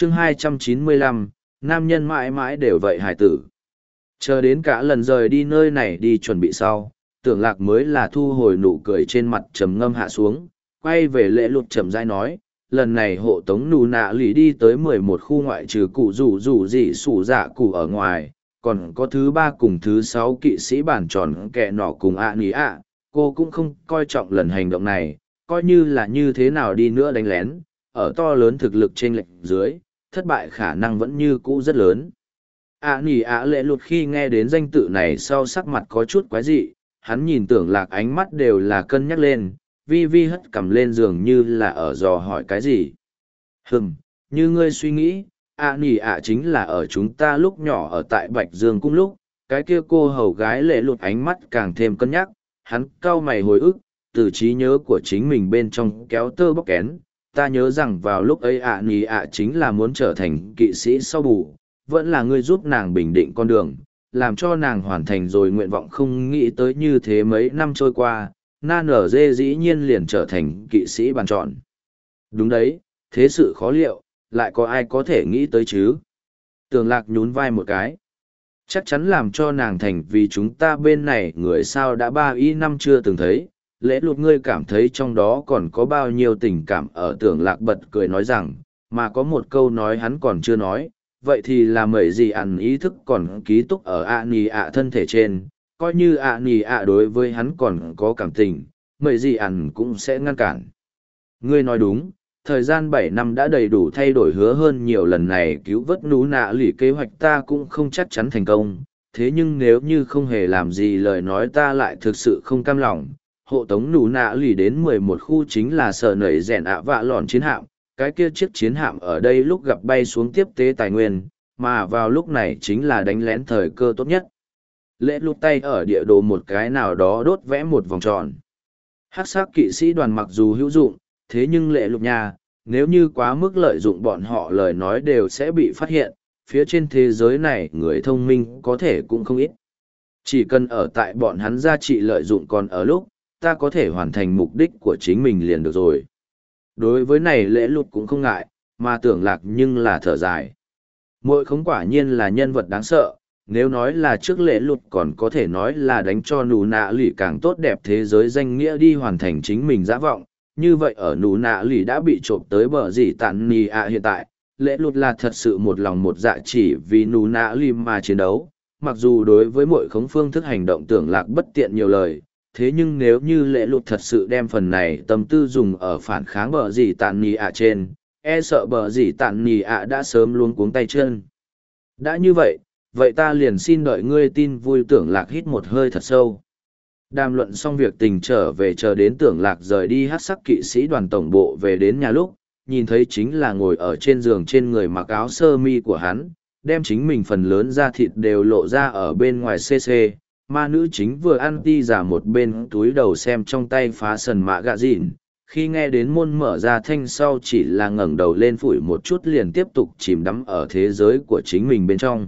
chương 295, nam nhân mãi mãi đều vậy hải tử. Chờ đến cả lần rời đi nơi này đi chuẩn bị sau, tưởng lạc mới là thu hồi nụ cười trên mặt trầm ngâm hạ xuống, quay về lễ lụt chậm rãi nói, lần này hộ tống nù nạ lì đi tới 11 khu ngoại trừ cụ rủ gì sủ dạ cụ ở ngoài, còn có thứ 3 cùng thứ 6 kỵ sĩ bản tròn kẹ nọ cùng ạ ní ạ, cô cũng không coi trọng lần hành động này, coi như là như thế nào đi nữa đánh lén, ở to lớn thực lực trên lệch dưới, thất bại khả năng vẫn như cũ rất lớn. ạ ní ạ lễ lụt khi nghe đến danh tự này sau sắc mặt có chút quái dị, hắn nhìn tưởng lạc ánh mắt đều là cân nhắc lên, vi vi hất cầm lên giường như là ở dò hỏi cái gì. Như ngươi suy nghĩ, ạ nỉ ạ chính là ở chúng ta lúc nhỏ ở tại Bạch Dương cung lúc, cái kia cô hầu gái lệ lụt ánh mắt càng thêm cân nhắc, hắn cau mày hồi ức, từ trí nhớ của chính mình bên trong kéo tơ bóc kén, ta nhớ rằng vào lúc ấy ạ nỉ ạ chính là muốn trở thành kỵ sĩ sau bù, vẫn là ngươi giúp nàng bình định con đường, làm cho nàng hoàn thành rồi nguyện vọng không nghĩ tới như thế mấy năm trôi qua, na nở dê dĩ nhiên liền trở thành kỵ sĩ bàn chọn. Đúng đấy, thế sự khó liệu, lại có ai có thể nghĩ tới chứ? Tường lạc nhún vai một cái. Chắc chắn làm cho nàng thành vì chúng ta bên này người sao đã 3 năm chưa từng thấy. Lễ lụt ngươi cảm thấy trong đó còn có bao nhiêu tình cảm ở tưởng lạc bật cười nói rằng, mà có một câu nói hắn còn chưa nói, vậy thì là mấy gì ẩn ý thức còn ký túc ở ạ nì ạ thân thể trên, coi như ạ nì ạ đối với hắn còn có cảm tình, mấy gì ẩn cũng sẽ ngăn cản. Ngươi nói đúng, thời gian 7 năm đã đầy đủ thay đổi hứa hơn nhiều lần này cứu vớt nú nạ lỉ kế hoạch ta cũng không chắc chắn thành công, thế nhưng nếu như không hề làm gì lời nói ta lại thực sự không cam lòng. Hộ tống nú nạ lỉ đến 11 khu chính là sở nảy rèn ạ vạ lòn chiến hạm, cái kia chiếc chiến hạm ở đây lúc gặp bay xuống tiếp tế tài nguyên, mà vào lúc này chính là đánh lén thời cơ tốt nhất. Lễ lút tay ở địa đồ một cái nào đó đốt vẽ một vòng tròn. Hắc sắc kỵ sĩ đoàn mặc dù hữu dụng, thế nhưng lệ lục nha, nếu như quá mức lợi dụng bọn họ lời nói đều sẽ bị phát hiện, phía trên thế giới này người thông minh có thể cũng không ít. Chỉ cần ở tại bọn hắn giá trị lợi dụng còn ở lúc, ta có thể hoàn thành mục đích của chính mình liền được rồi. Đối với này lễ lục cũng không ngại, mà tưởng lạc nhưng là thở dài. Mỗi không quả nhiên là nhân vật đáng sợ, nếu nói là trước lễ lục còn có thể nói là đánh cho nụ nạ lì càng tốt đẹp thế giới danh nghĩa đi hoàn thành chính mình dã vọng. Như vậy ở nụ nạ lì đã bị trộm tới bờ gì tàn nì ạ hiện tại, lễ lục là thật sự một lòng một dạ chỉ vì nụ nạ lì mà chiến đấu. Mặc dù đối với mỗi khống phương thức hành động tưởng lạc bất tiện nhiều lời, thế nhưng nếu như lễ lục thật sự đem phần này tâm tư dùng ở phản kháng bờ gì tàn nì ạ trên, e sợ bờ gì tàn nì ạ đã sớm luống cuống tay chân. Đã như vậy, vậy ta liền xin đợi ngươi tin vui. Tưởng lạc hít một hơi thật sâu. Đàm luận xong việc tình trở về chờ đến tưởng lạc rời đi hát sắc kỵ sĩ đoàn tổng bộ về đến nhà lúc, nhìn thấy chính là ngồi ở trên giường trên người mặc áo sơ mi của hắn, đem chính mình phần lớn da thịt đều lộ ra ở bên ngoài cc. Ma nữ chính vừa ăn ti giả một bên túi đầu xem trong tay phá sần mạ gạ dịn, khi nghe đến môn mở ra thanh sau chỉ là ngẩng đầu lên phủi một chút liền tiếp tục chìm đắm ở thế giới của chính mình bên trong.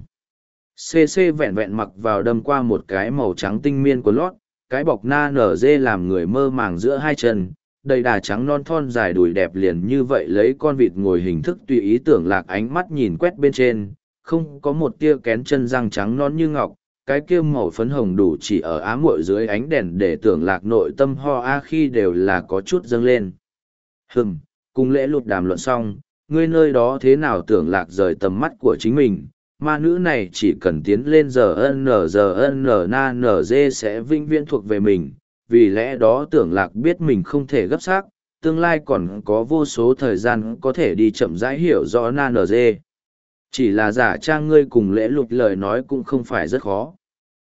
CC vẹn vẹn mặc vào đâm qua một cái màu trắng tinh miên của lót, cái bọc na nở dê làm người mơ màng giữa hai chân, đầy đà trắng non thon dài đùi đẹp liền như vậy lấy con vịt ngồi hình thức tùy ý. Tưởng lạc ánh mắt nhìn quét bên trên, không có một tia kén chân răng trắng non như ngọc, cái kia màu phấn hồng đủ chỉ ở ám muội dưới ánh đèn để tưởng lạc nội tâm ho a khi đều là có chút dâng lên. Cùng lễ lụt đàm luận xong, ngươi nơi đó thế nào? Tưởng lạc rời tầm mắt của chính mình, ma nữ này chỉ cần tiến lên giờ na nở dê sẽ vinh viễn thuộc về mình, vì lẽ đó tưởng lạc biết mình không thể gấp xác, tương lai còn có vô số thời gian có thể đi chậm rãi hiểu rõ na nở dê. Chỉ là giả trang ngươi cùng lễ lụt lời nói cũng không phải rất khó.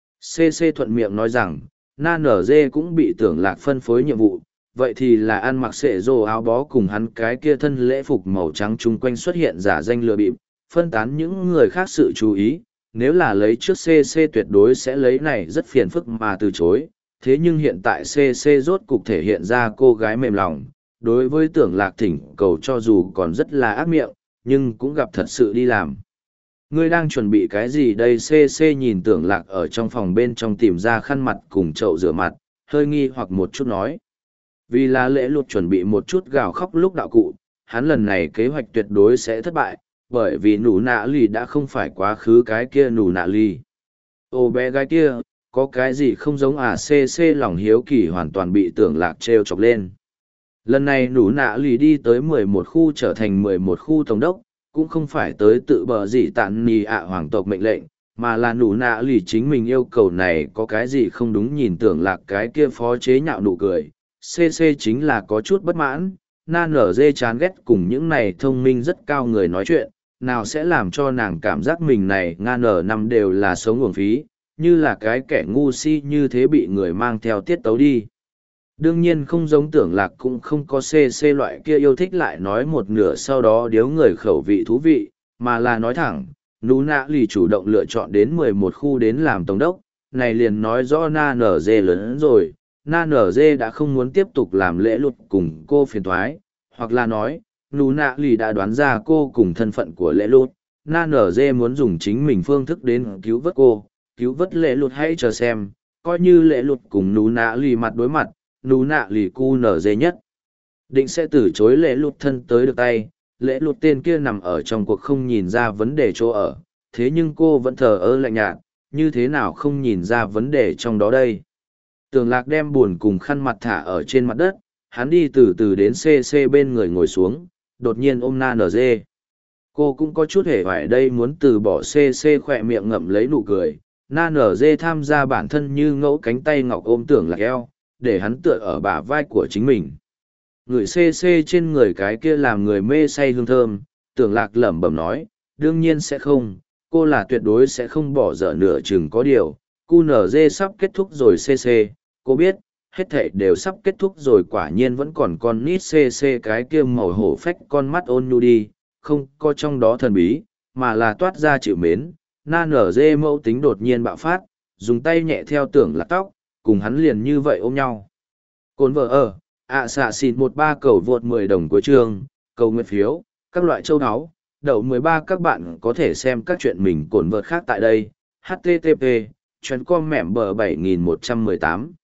CC thuận miệng nói rằng, na nở dê cũng bị tưởng lạc phân phối nhiệm vụ, vậy thì là ăn mặc sệ rồ áo bó cùng hắn cái kia thân lễ phục màu trắng chung quanh xuất hiện giả danh lừa bịp, phân tán những người khác sự chú ý. Nếu là lấy trước CC tuyệt đối sẽ lấy này rất phiền phức mà từ chối, thế nhưng hiện tại CC rốt cục thể hiện ra cô gái mềm lòng, đối với tưởng lạc thỉnh cầu cho dù còn rất là ác miệng, nhưng cũng gặp thật sự đi làm. Ngươi đang chuẩn bị cái gì đây? CC nhìn tưởng lạc ở trong phòng bên trong tìm ra khăn mặt cùng chậu rửa mặt, hơi nghi hoặc một chút nói. Vì là lễ lụt chuẩn bị một chút gào khóc lúc đạo cụ, hắn lần này kế hoạch tuyệt đối sẽ thất bại, bởi vì nụ nạ lì đã không phải quá khứ cái kia nụ nạ lì. Ô bé gái kia, có cái gì không giống à, cc lòng hiếu kỳ hoàn toàn bị tưởng lạc trêu chọc lên. Lần này nụ nạ lì đi tới 11 khu trở thành 11 khu tổng đốc, cũng không phải tới tự bờ gì tạn nì ạ hoàng tộc mệnh lệnh, mà là nụ nạ lì chính mình yêu cầu này. Có cái gì không đúng, nhìn tưởng lạc cái kia phó chế nhạo nụ cười, cc chính là có chút bất mãn. Na nở dê chán ghét cùng những này thông minh rất cao người nói chuyện, nào sẽ làm cho nàng cảm giác mình này nga nở năm đều là sống uổng phí, như là cái kẻ ngu si như thế bị người mang theo tiết tấu đi. Đương nhiên không giống tưởng lạc cũng không có cc loại kia yêu thích lại nói một nửa sau đó điếu người khẩu vị thú vị, mà là nói thẳng, nú nạ lì chủ động lựa chọn đến 11 khu đến làm tổng đốc, này liền nói rõ na nở dê lớn rồi. Na nở dê đã không muốn tiếp tục làm lễ luật cùng cô phiền thoái, hoặc là nói, nú nạ lì đã đoán ra cô cùng thân phận của lễ luật. Na nở dê muốn dùng chính mình phương thức đến cứu vớt cô, cứu vớt lễ luật. Hãy chờ xem, coi như lễ luật cùng nú nạ lì mặt đối mặt, nú nạ lì cu nở dê nhất định sẽ từ chối lễ luật thân tới được tay. Lễ luật tên kia nằm ở trong cuộc không nhìn ra vấn đề chỗ ở, thế nhưng cô vẫn thờ ơ lạnh nhạt, như thế nào không nhìn ra vấn đề trong đó đây. Tường lạc đem buồn cùng khăn mặt thả ở trên mặt đất, hắn đi từ từ đến cc bên người ngồi xuống, đột nhiên ôm na nở dê. Cô cũng có chút hề vải đây muốn từ bỏ cc khỏe miệng ngậm lấy nụ cười. Na nở dê tham gia bản thân như ngẫu cánh tay ngọc ôm tưởng lạc eo, để hắn tựa ở bả vai của chính mình. Người cc trên người cái kia làm người mê say hương thơm, tưởng lạc lẩm bẩm nói, đương nhiên sẽ không, cô là tuyệt đối sẽ không bỏ dở nửa chừng có điều. QNZ sắp kết thúc rồi cc, cô biết, hết thảy đều sắp kết thúc rồi, quả nhiên vẫn còn con nít cc cái kia màu hổ phách con mắt ôn nhu đi, không có trong đó thần bí, mà là toát ra chịu mến. Na nở dê mẫu tính đột nhiên bạo phát, dùng tay nhẹ theo tưởng lạc tóc, cùng hắn liền như vậy ôm nhau. Cồn vợ ở, xạ xịt 13 cầu vượt 10 đồng của trường, cầu nguyện phiếu, các loại châu áo, đậu 13 các bạn có thể xem các chuyện mình cồn vợt khác tại đây. HTTP, chuyến com mẻm bờ 7118.